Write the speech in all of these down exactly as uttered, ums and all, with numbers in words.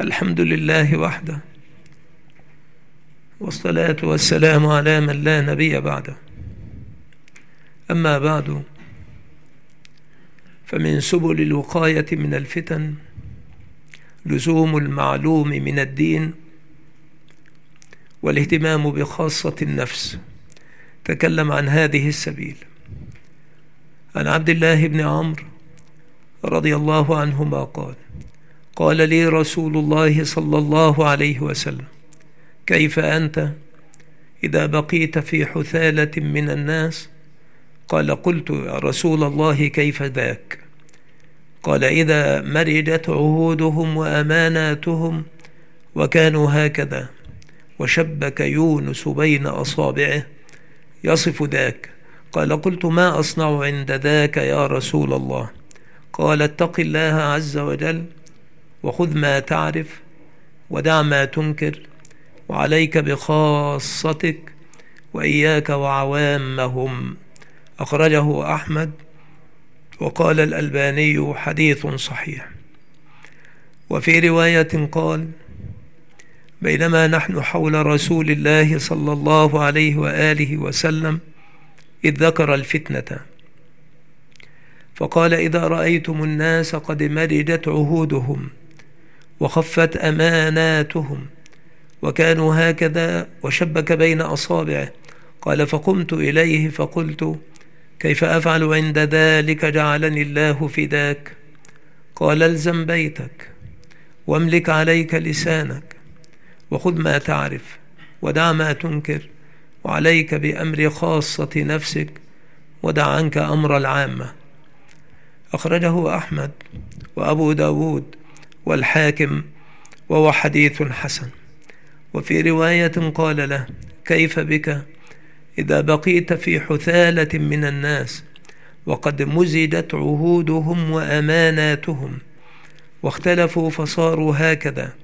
الحمد لله وحده، والصلاة والسلام على من لا نبي بعده. أما بعد، فمن سبل الوقاية من الفتن لزوم المعلوم من الدين والاهتمام بخاصة النفس. تكلم عن هذه السبيل عن عبد الله بن عمرو رضي الله عنهما قال: قال لي رسول الله صلى الله عليه وسلم: كيف أنت إذا بقيت في حثالة من الناس؟ قال: قلت يا رسول الله كيف ذاك؟ قال: إذا مرجت عهودهم وأماناتهم وكانوا هكذا، وشبك يونس بين أصابعه، يصف ذاك. قال: قلت ما أصنع عند ذاك يا رسول الله؟ قال: اتق الله عز وجل، وخذ ما تعرف، ودع ما تنكر، وعليك بخاصتك، وإياك وعوامهم. أخرجه أحمد، وقال الألباني حديث صحيح. وفي رواية قال: بينما نحن حول رسول الله صلى الله عليه وآله وسلم إذ ذكر الفتنة فقال: إذا رأيتم الناس قد مرجت عهودهم وخفت أماناتهم وكانوا هكذا، وشبك بين أصابعه، قال: فقمت إليه فقلت: كيف أفعل عند ذلك جعلني الله فداك؟ قال: الزم بيتك، واملك عليك لسانك، وخذ ما تعرف، ودع ما تنكر، وعليك بأمر خاصة نفسك، ودع عنك أمر العامة. أخرجه أحمد وأبو داود والحاكم، وهو حديث حسن. وفي رواية قال له: كيف بك إذا بقيت في حثالة من الناس وقد مزجت عهودهم وأماناتهم واختلفوا فصاروا هكذا،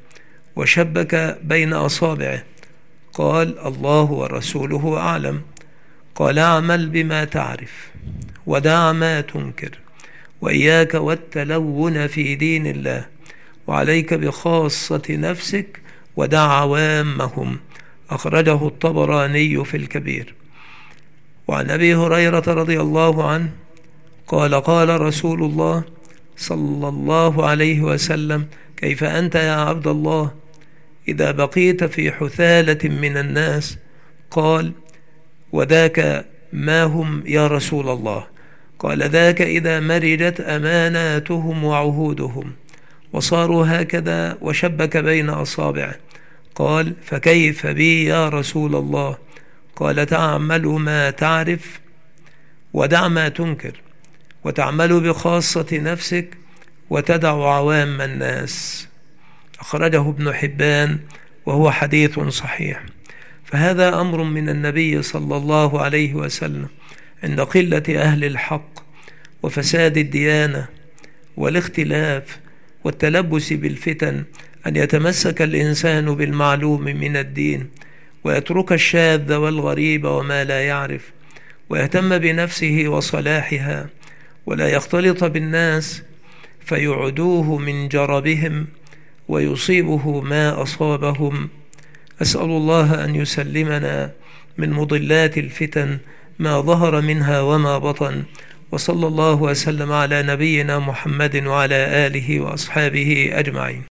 وشبك بين أصابعه؟ قال: الله ورسوله أعلم. قال: اعمل بما تعرف، ودع ما تنكر، وإياك والتلون في دين الله، وعليك بخاصة نفسك، ودع عوامهم. أخرجه الطبراني في الكبير. وعن أبي هريرة رضي الله عنه قال: قال رسول الله صلى الله عليه وسلم: كيف أنت يا عبد الله إذا بقيت في حثالة من الناس؟ قال: وذاك ما هم يا رسول الله؟ قال: ذاك إذا مرجت أماناتهم وعهودهم وصاروا هكذا، وشبك بين أصابعه. قال: فكيف بي يا رسول الله؟ قال: تعمل ما تعرف، ودع ما تنكر، وتعمل بخاصة نفسك، وتدع عوام الناس. أخرجه ابن حبان، وهو حديث صحيح. فهذا أمر من النبي صلى الله عليه وسلم عند قلة أهل الحق وفساد الديانة والاختلاف والتلبس بالفتن، أن يتمسك الإنسان بالمعلوم من الدين، ويترك الشاذ والغريب وما لا يعرف، ويهتم بنفسه وصلاحها، ولا يختلط بالناس فيعدوه من جربهم ويصيبه ما أصابهم. أسأل الله أن يسلمنا من مضلات الفتن ما ظهر منها وما بطن. وصلى الله وسلم على نبينا محمد وعلى آله وأصحابه أجمعين.